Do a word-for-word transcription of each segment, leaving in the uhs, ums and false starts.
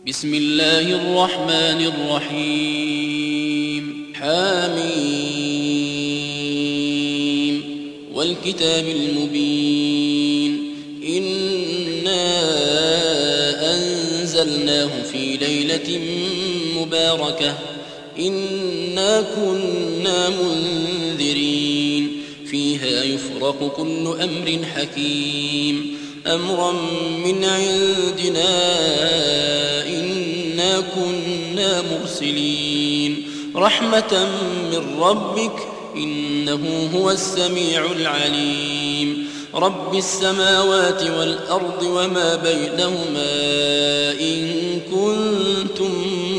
بسم الله الرحمن الرحيم حميم والكتاب المبين إنا أنزلناه في ليلة مباركة إنا كنا منذرين فيها يفرق كل أمر حكيم أمرا من عندنا إنا كنا مرسلين رحمة من ربك إنه هو السميع العليم رب السماوات والأرض وما بينهما إن كنتم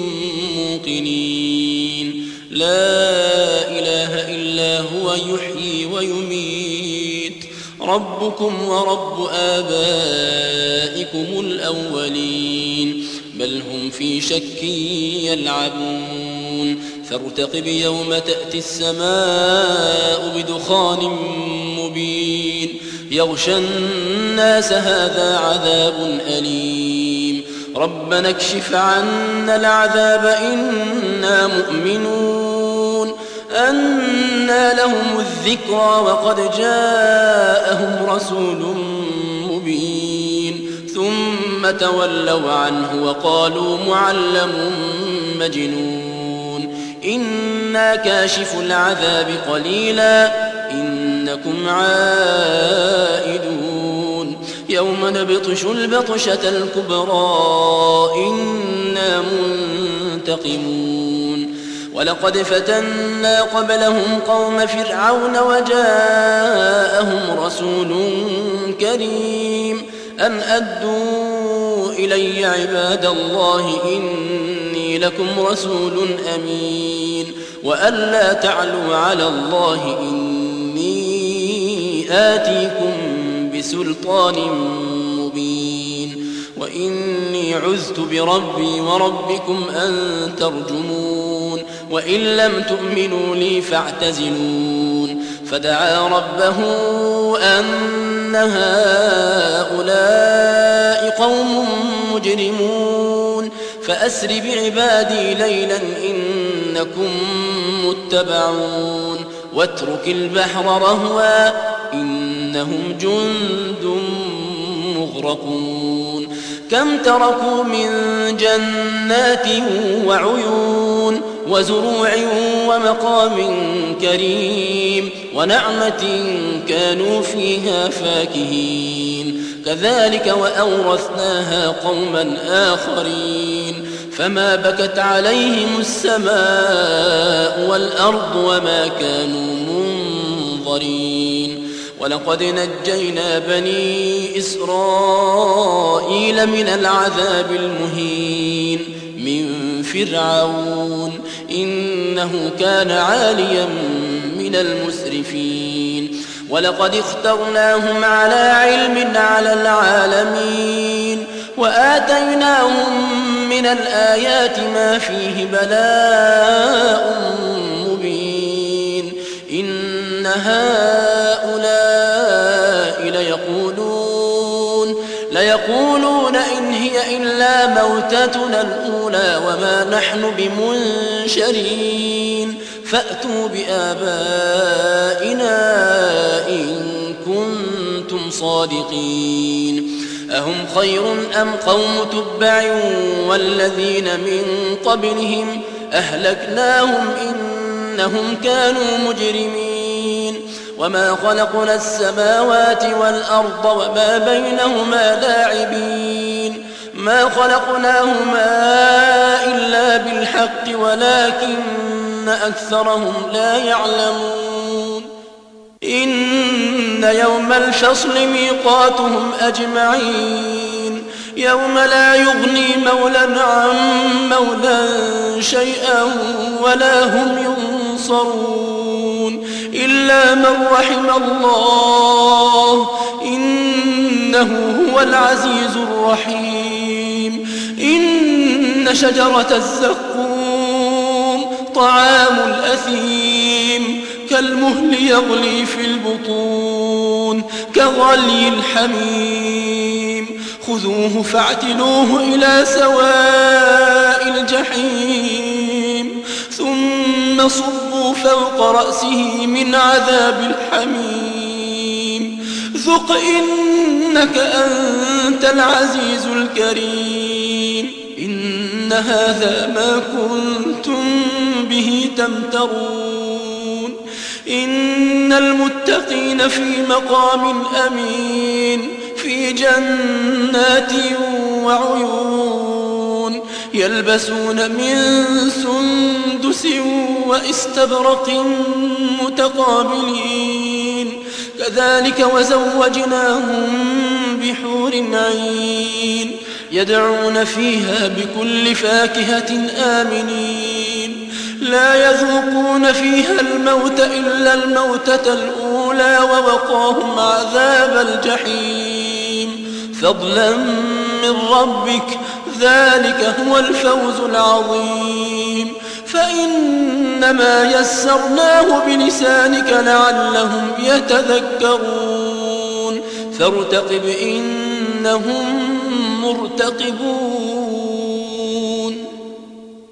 موقنين لا إله إلا هو يحيي ويميت ربكم ورب آبائكم الأولين بل هم في شك يلعبون فارتقب يوم تأتي السماء بدخان مبين يغشى الناس هذا عذاب أليم ربنا اكشف عنا العذاب إنا مؤمنون أنى لهم الذكرى وقد جاءهم رسول مبين ثم تولوا عنه وقالوا معلم مجنون إنا كاشف العذاب قليلا إنكم عائدون يوم نبطش البطشة الكبرى إنا منتقمون ولقد فتنا قبلهم قوم فرعون وجاءهم رسول كريم أن أدوا إلي عباد الله إني لكم رسول أمين وأن لا تعلوا على الله إني آتيكم بسلطان مبين وإني عذت بربي وربكم أن ترجمون وإن لم تؤمنوا لي فاعتزلون فدعا ربه أن هؤلاء قوم مجرمون فأسر بعبادي ليلا إنكم متبعون واترك البحر رهوا إنهم جند مغرقون كم تركوا من جنات وعيون وزروع ومقام كريم ونعمة كانوا فيها فاكهين كذلك وأورثناها قوما آخرين فما بكت عليهم السماء والأرض وما كانوا منظرين ولقد نجينا بني إسرائيل من العذاب المهين من فرعون إنه كان عاليا من المسرفين ولقد اخترناهم على علم على العالمين وآتيناهم من الآيات ما فيه بلاء مبين إن هؤلاء ليقولون ليقولون إن هي إلا موتتنا الأولى وما نحن بمنشرين فأتوا بآبائنا إن كنتم صادقين أهم خير أم قوم تبع والذين من قبلهم أهلكناهم إنهم كانوا مجرمين وما خلقنا السماوات والأرض وما بينهما لاعبين ما خلقناهما إلا بالحق ولكن أكثرهم لا يعلمون إن يوم الفصل ميقاتهم أجمعين يوم لا يغني مولى عن مولى شيئا ولا هم ينصرون إلا من رحم الله إنه هو العزيز الرحيم إن شجرة الزقوم طعام الأثيم كالمهل يغلي في البطون كغلي الحميم خذوه فاعتلوه إلى سواء فوق رأسه من عذاب الحميم ذق إنك أنت العزيز الكريم إن هذا ما كنتم به تمترون إن المتقين في مقام أمين في جنات وعيون يلبسون من سندس واستبرق متقابلين كذلك وزوجناهم بحور عين يدعون فيها بكل فاكهة آمنين لا يذوقون فيها الموت إلا الموتة الأولى ووقاهم عذاب الجحيم فضلا من ربك ذلك هو الفوز العظيم فإنما يسرناه بلسانك لعلهم يتذكرون فارتقب إنهم مرتقبون